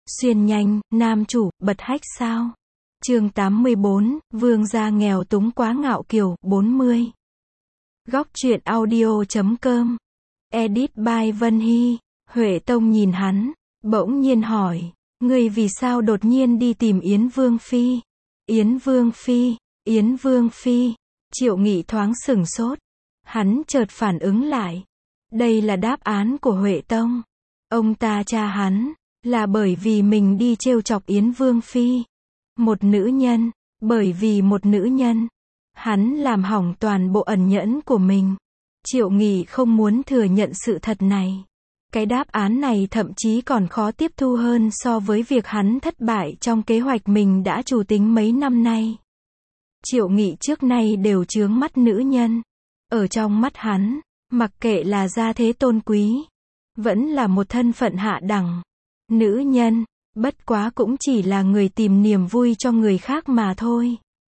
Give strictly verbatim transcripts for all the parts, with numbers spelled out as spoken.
Xuyên nhanh, nam chủ, bật hách sao? Chương tám mươi bốn, vương gia nghèo túng quá ngạo kiều, bốn mươi. Góc truyện audio.com. Edit by Vân Hy. Huệ Tông nhìn hắn, bỗng nhiên hỏi, ngươi vì sao đột nhiên đi tìm Yến Vương Phi? Yến Vương Phi, Yến Vương Phi. Triệu Nghị thoáng sửng sốt. Hắn chợt phản ứng lại. Đây là đáp án của Huệ Tông. Ông ta tra hắn, là bởi vì mình đi trêu chọc Yến Vương Phi. Một nữ nhân, bởi vì một nữ nhân. Hắn làm hỏng toàn bộ ẩn nhẫn của mình. Triệu Nghị không muốn thừa nhận sự thật này. Cái đáp án này thậm chí còn khó tiếp thu hơn so với việc hắn thất bại trong kế hoạch mình đã chủ tính mấy năm nay. Triệu Nghị trước nay đều chướng mắt nữ nhân. Ở trong mắt hắn, mặc kệ là gia thế tôn quý, vẫn là một thân phận hạ đẳng. Nữ nhân, bất quá cũng chỉ là người tìm niềm vui cho người khác mà thôi.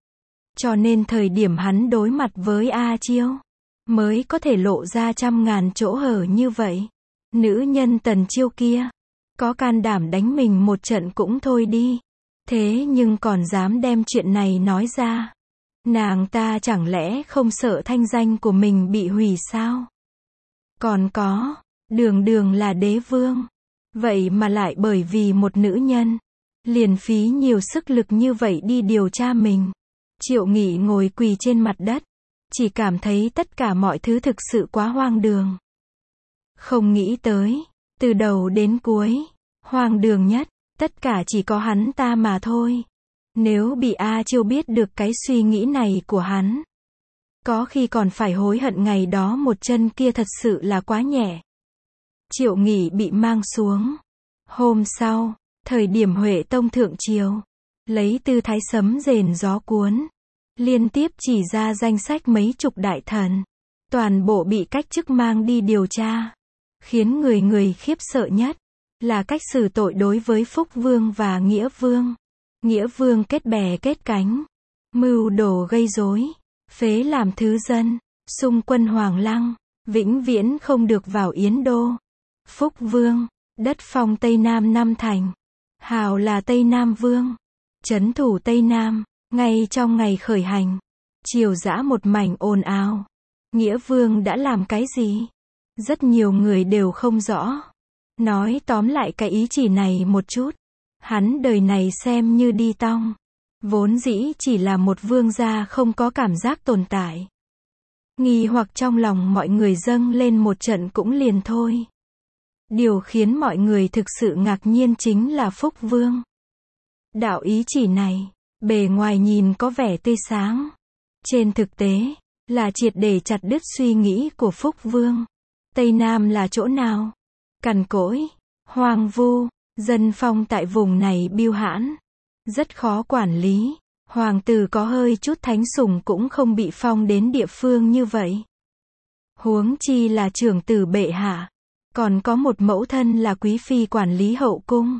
Cho nên thời điểm hắn đối mặt với A Chiêu, mới có thể lộ ra trăm ngàn chỗ hở như vậy. Nữ nhân Tần Chiêu kia, có can đảm đánh mình một trận cũng thôi đi. Thế nhưng còn dám đem chuyện này nói ra. Nàng ta chẳng lẽ không sợ thanh danh của mình bị hủy sao? Còn có, đường đường là đế vương. Vậy mà lại bởi vì một nữ nhân, liền phí nhiều sức lực như vậy đi điều tra mình. Triệu Nghị ngồi quỳ trên mặt đất, chỉ cảm thấy tất cả mọi thứ thực sự quá hoang đường. Không nghĩ tới, từ đầu đến cuối, hoang đường nhất, tất cả chỉ có hắn ta mà thôi. Nếu bị A Chiêu biết được cái suy nghĩ này của hắn, có khi còn phải hối hận ngày đó một chân kia thật sự là quá nhẹ. Triệu Nghị bị mang xuống. Hôm sau, thời điểm Huệ Tông thượng triều, lấy tư thái sấm rền gió cuốn, liên tiếp chỉ ra danh sách mấy chục đại thần, toàn bộ bị cách chức mang đi điều tra. Khiến người người khiếp sợ nhất, là cách xử tội đối với Phúc Vương và Nghĩa Vương. Nghĩa Vương kết bè kết cánh, mưu đồ gây rối, phế làm thứ dân, xung quân Hoàng Lăng, vĩnh viễn không được vào Yến Đô. Phúc Vương, đất phong Tây Nam năm thành, hào là Tây Nam Vương, trấn thủ Tây Nam, ngay trong ngày khởi hành, triều dã một mảnh ồn ào. Nghĩa Vương đã làm cái gì? Rất nhiều người đều không rõ. Nói tóm lại cái ý chỉ này một chút, hắn đời này xem như đi tong. Vốn dĩ chỉ là một vương gia không có cảm giác tồn tại. Nghi hoặc trong lòng mọi người dâng lên một trận cũng liền thôi. Điều khiến mọi người thực sự ngạc nhiên chính là Phúc Vương. Đạo ý chỉ này, bề ngoài nhìn có vẻ tươi sáng. Trên thực tế, là triệt để chặt đứt suy nghĩ của Phúc Vương. Tây Nam là chỗ nào? Cằn cỗi, hoang vu, dân phong tại vùng này biêu hãn, rất khó quản lý. Hoàng tử có hơi chút thánh sủng cũng không bị phong đến địa phương như vậy. Huống chi là trưởng tử bệ hạ, còn có một mẫu thân là quý phi quản lý hậu cung.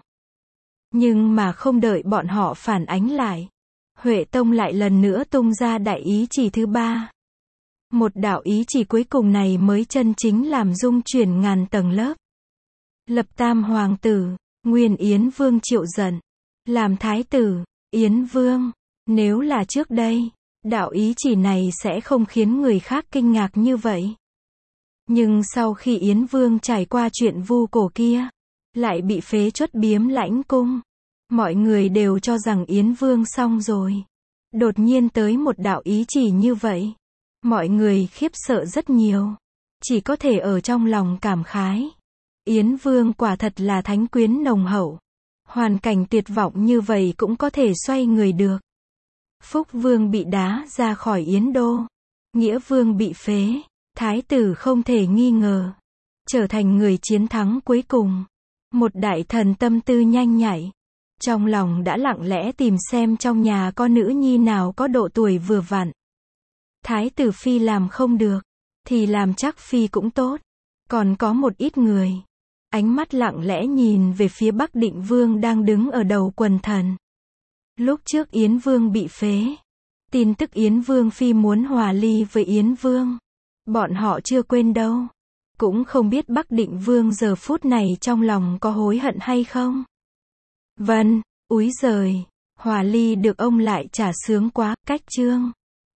Nhưng mà không đợi bọn họ phản ánh lại, Huệ Tông lại lần nữa tung ra đại ý chỉ thứ ba. Một đạo ý chỉ cuối cùng này mới chân chính làm rung chuyển ngàn tầng lớp. Lập tam hoàng tử, nguyên Yến Vương Triệu Giận, làm thái tử, Yến Vương. Nếu là trước đây, đạo ý chỉ này sẽ không khiến người khác kinh ngạc như vậy. Nhưng sau khi Yến Vương trải qua chuyện vu cổ kia, lại bị phế truất biếm lãnh cung, mọi người đều cho rằng Yến Vương xong rồi. Đột nhiên tới một đạo ý chỉ như vậy, mọi người khiếp sợ rất nhiều, chỉ có thể ở trong lòng cảm khái. Yến Vương quả thật là thánh quyến nồng hậu. Hoàn cảnh tuyệt vọng như vậy cũng có thể xoay người được. Phúc Vương bị đá ra khỏi Yến Đô. Nghĩa Vương bị phế. Thái tử không thể nghi ngờ, trở thành người chiến thắng cuối cùng. Một đại thần tâm tư nhanh nhạy, trong lòng đã lặng lẽ tìm xem trong nhà có nữ nhi nào có độ tuổi vừa vặn. Thái tử phi làm không được, thì làm chắc phi cũng tốt. Còn có một ít người, ánh mắt lặng lẽ nhìn về phía Bắc Định Vương đang đứng ở đầu quần thần. Lúc trước Yến Vương bị phế, tin tức Yến Vương phi muốn hòa ly với Yến Vương, bọn họ chưa quên đâu. Cũng không biết Bắc Định Vương giờ phút này trong lòng có hối hận hay không. Vân, úi giời, Hòa Ly được ông lại trả sướng quá, cách chương.